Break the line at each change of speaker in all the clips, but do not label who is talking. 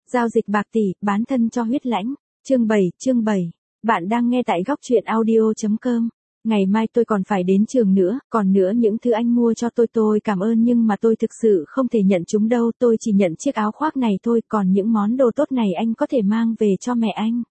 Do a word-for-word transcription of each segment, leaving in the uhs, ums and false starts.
Giao dịch bạc tỷ, bán thân cho huyết lãnh. Chương bảy, chương bảy. Bạn đang nghe tại góc truyện audio.com. Ngày mai tôi còn phải đến trường nữa, còn nữa những thứ anh mua cho tôi tôi cảm ơn nhưng mà tôi thực sự không thể nhận chúng đâu, tôi chỉ nhận chiếc áo khoác này thôi, còn những món đồ tốt này anh có thể mang về cho mẹ anh.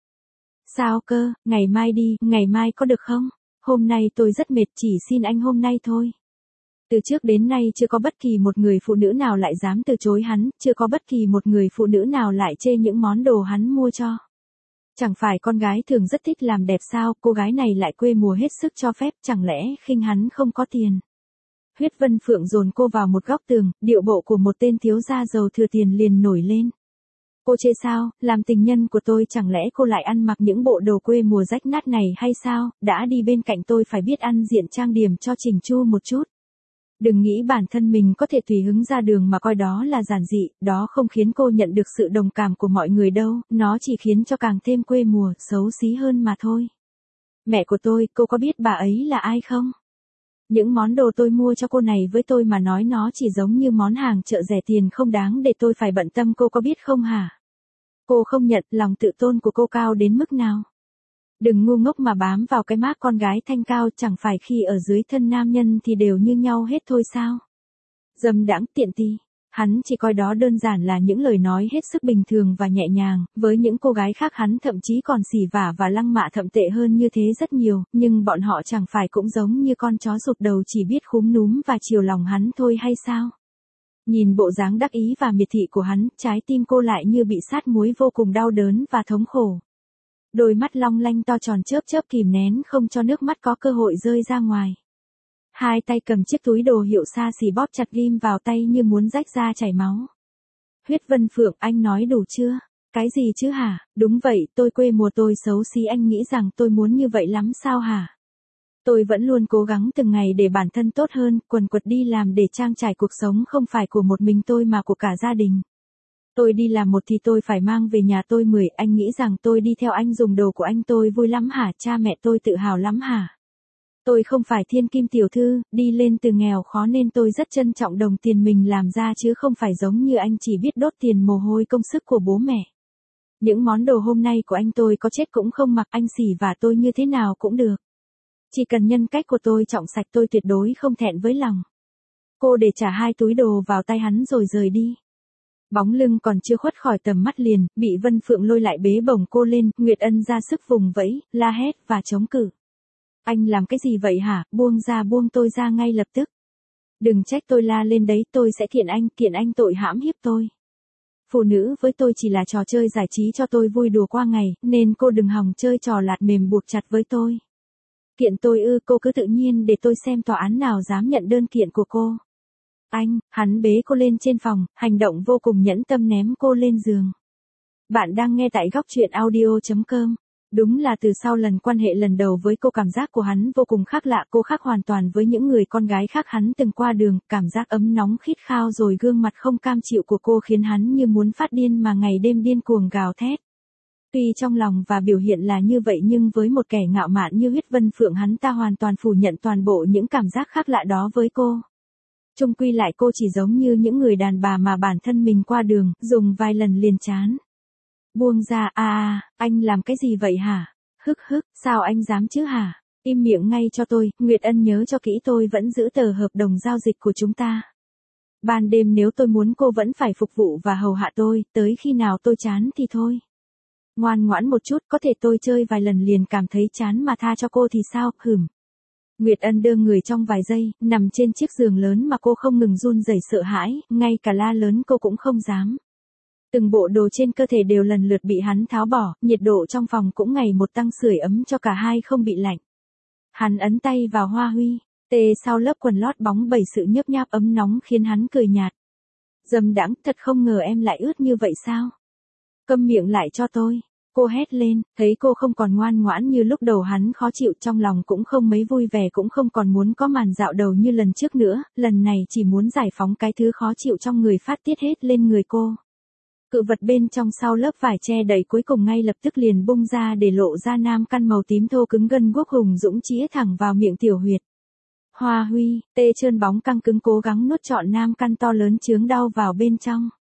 Sao cơ, ngày mai đi, ngày mai có được không? Hôm nay tôi rất mệt, chỉ xin anh hôm nay thôi. Từ trước đến nay chưa có bất kỳ một người phụ nữ nào lại dám từ chối hắn, chưa có bất kỳ một người phụ nữ nào lại chê những món đồ hắn mua cho. Chẳng phải con gái thường rất thích làm đẹp sao, cô gái này lại quê mùa hết sức cho phép, chẳng lẽ khinh hắn không có tiền. Huyết Vân Phượng dồn cô vào một góc tường, điệu bộ của một tên thiếu gia giàu thừa tiền liền nổi lên. Cô chê sao, làm tình nhân của tôi chẳng lẽ cô lại ăn mặc những bộ đồ quê mùa rách nát này hay sao, đã đi bên cạnh tôi phải biết ăn diện trang điểm cho chỉnh chu một chút. Đừng nghĩ bản thân mình có thể tùy hứng ra đường mà coi đó là giản dị, đó không khiến cô nhận được sự đồng cảm của mọi người đâu, nó chỉ khiến cho càng thêm quê mùa, xấu xí hơn mà thôi. Mẹ của tôi, cô có biết bà ấy là ai không? Những món đồ tôi mua cho cô này với tôi mà nói nó chỉ giống như món hàng chợ rẻ tiền không đáng để tôi phải bận tâm, cô có biết không hả? Cô không nhận, lòng tự tôn của cô cao đến mức nào? Đừng ngu ngốc mà bám vào cái mác con gái thanh cao, chẳng phải khi ở dưới thân nam nhân thì đều như nhau hết thôi sao? Dâm đãng tiện ti, hắn chỉ coi đó đơn giản là những lời nói hết sức bình thường và nhẹ nhàng, với những cô gái khác hắn thậm chí còn xỉ vả và lăng mạ thậm tệ hơn như thế rất nhiều, nhưng bọn họ chẳng phải cũng giống như con chó rụt đầu chỉ biết khúm núm và chiều lòng hắn thôi hay sao? Nhìn bộ dáng đắc ý và miệt thị của hắn, trái tim cô lại như bị sát muối vô cùng đau đớn và thống khổ. Đôi mắt long lanh to tròn chớp chớp kìm nén không cho nước mắt có cơ hội rơi ra ngoài. Hai tay cầm chiếc túi đồ hiệu xa xỉ bóp chặt ghim vào tay như muốn rách ra chảy máu. Huyết Vân Phượng, anh nói đủ chưa? Cái gì chứ hả? Đúng vậy, tôi quê mùa tôi xấu xí, anh nghĩ rằng tôi muốn như vậy lắm sao hả? Tôi vẫn luôn cố gắng từng ngày để bản thân tốt hơn, quần quật đi làm để trang trải cuộc sống không phải của một mình tôi mà của cả gia đình. Tôi đi làm một thì tôi phải mang về nhà tôi mười, anh nghĩ rằng tôi đi theo anh dùng đồ của anh tôi vui lắm hả, cha mẹ tôi tự hào lắm hả? Tôi không phải thiên kim tiểu thư, đi lên từ nghèo khó nên tôi rất trân trọng đồng tiền mình làm ra chứ không phải giống như anh chỉ biết đốt tiền mồ hôi công sức của bố mẹ. Những món đồ hôm nay của anh tôi có chết cũng không mặc, anh xỉ vả tôi như thế nào cũng được. Chỉ cần nhân cách của tôi trọng sạch tôi tuyệt đối không thẹn với lòng. Cô để trả hai túi đồ vào tay hắn rồi rời đi. Bóng lưng còn chưa khuất khỏi tầm mắt liền, bị Vân Phượng lôi lại bế bổng cô lên, Nguyệt Ân ra sức vùng vẫy, la hét và chống cự. Anh làm cái gì vậy hả, buông ra buông tôi ra ngay lập tức. Đừng trách tôi la lên đấy, tôi sẽ kiện anh, kiện anh tội hãm hiếp tôi. Phụ nữ với tôi chỉ là trò chơi giải trí cho tôi vui đùa qua ngày, nên cô đừng hòng chơi trò lạt mềm buộc chặt với tôi. Kiện tôi ư, cô cứ tự nhiên để tôi xem tòa án nào dám nhận đơn kiện của cô. Anh, hắn bế cô lên trên phòng, hành động vô cùng nhẫn tâm ném cô lên giường. Bạn đang nghe tại góc truyện audio.com. Đúng là từ sau lần quan hệ lần đầu với cô, cảm giác của hắn vô cùng khác lạ, cô khác hoàn toàn với những người con gái khác hắn từng qua đường, cảm giác ấm nóng khít khao rồi gương mặt không cam chịu của cô khiến hắn như muốn phát điên mà ngày đêm điên cuồng gào thét. Tuy trong lòng và biểu hiện là như vậy nhưng với một kẻ ngạo mạn như Huyết Vân Phượng hắn ta hoàn toàn phủ nhận toàn bộ những cảm giác khác lạ đó với cô. Chung quy lại cô chỉ giống như những người đàn bà mà bản thân mình qua đường, dùng vài lần liền chán. Buông ra, à à, anh làm cái gì vậy hả? Hức hức, sao anh dám chứ hả? Im miệng ngay cho tôi, Nguyệt Ân nhớ cho kỹ tôi vẫn giữ tờ hợp đồng giao dịch của chúng ta. Ban đêm nếu tôi muốn cô vẫn phải phục vụ và hầu hạ tôi, tới khi nào tôi chán thì thôi. Ngoan ngoãn một chút, có thể tôi chơi vài lần liền cảm thấy chán mà tha cho cô thì sao, hửm. Nguyệt Ân đưa người trong vài giây, nằm trên chiếc giường lớn mà cô không ngừng run rẩy sợ hãi, ngay cả la lớn cô cũng không dám. Từng bộ đồ trên cơ thể đều lần lượt bị hắn tháo bỏ, nhiệt độ trong phòng cũng ngày một tăng sưởi ấm cho cả hai không bị lạnh. Hắn ấn tay vào hoa huy, tê sau lớp quần lót bóng bẩy sự nhấp nháp ấm nóng khiến hắn cười nhạt. Dâm đãng, thật không ngờ em lại ướt như vậy sao? Câm miệng lại cho tôi. Cô hét lên, thấy cô không còn ngoan ngoãn như lúc đầu hắn khó chịu, trong lòng cũng không mấy vui vẻ, cũng không còn muốn có màn dạo đầu như lần trước nữa, lần này chỉ muốn giải phóng cái thứ khó chịu trong người phát tiết hết lên người cô. Cự vật bên trong sau lớp vải che đậy cuối cùng ngay lập tức liền bung ra để lộ ra nam căn màu tím thô cứng gân guốc hùng dũng chĩa thẳng vào miệng tiểu huyệt. Hoa huy, tê trơn bóng căng cứng cố gắng nuốt trọn nam căn to lớn chướng đau vào bên trong.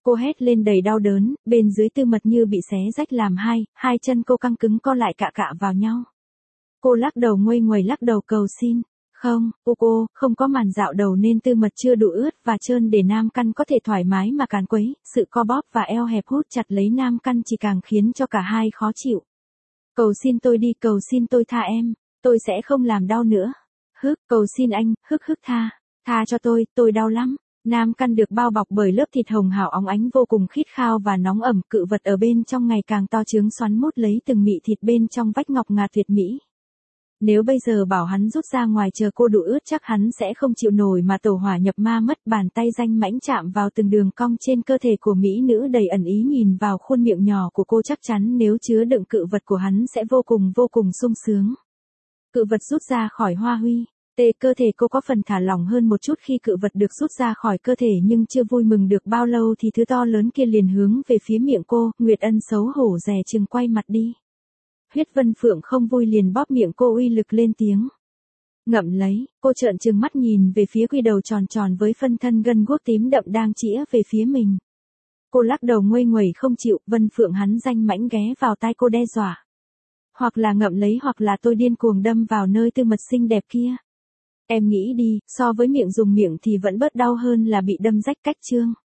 Cô hét lên đầy đau đớn, bên dưới Tư Mật như bị xé rách làm hai, hai chân cô căng cứng co lại cạ cạ vào nhau. Cô lắc đầu nguây nguẩy lắc đầu cầu xin. Không, cô cô, không có màn dạo đầu nên Tư Mật chưa đủ ướt và trơn để nam căn có thể thoải mái mà càn quấy, sự co bóp và eo hẹp hút chặt lấy nam căn chỉ càng khiến cho cả hai khó chịu. Cầu xin tôi đi, cầu xin tôi tha em, tôi sẽ không làm đau nữa. Hức, cầu xin anh, hức hức tha, tha cho tôi, tôi đau lắm. Nam căn được bao bọc bởi lớp thịt hồng hào óng ánh vô cùng khít khao và nóng ẩm, cự vật ở bên trong ngày càng to trướng xoắn mút lấy từng mị thịt bên trong vách ngọc ngà tuyệt mỹ. Nếu bây giờ bảo hắn rút ra ngoài chờ cô đủ ướt chắc hắn sẽ không chịu nổi mà tổ hỏa nhập ma mất. Bàn tay danh mãnh chạm vào từng đường cong trên cơ thể của mỹ nữ đầy ẩn ý, nhìn vào khuôn miệng nhỏ của cô chắc chắn nếu chứa đựng cự vật của hắn sẽ vô cùng vô cùng sung sướng. Cự vật rút ra khỏi Hoa Huy. Tê cơ thể cô có phần thả lỏng hơn một chút khi cự vật được rút ra khỏi cơ thể, nhưng chưa vui mừng được bao lâu thì thứ to lớn kia liền hướng về phía miệng cô. Nguyệt Ân xấu hổ dè chừng quay mặt đi. Huyết Vân Phượng không vui liền bóp miệng cô uy lực lên tiếng. Ngậm lấy, cô trợn trừng mắt nhìn về phía quy đầu tròn tròn với phân thân gân guốc tím đậm đang chĩa về phía mình. Cô lắc đầu nguây nguẩy không chịu. Vân Phượng hắn danh mãnh ghé vào tai cô đe dọa. Hoặc là ngậm lấy hoặc là tôi điên cuồng đâm vào nơi Tư Mật xinh đẹp kia. Em nghĩ đi, so với miệng dùng miệng thì vẫn bớt đau hơn là bị đâm rách cách xương.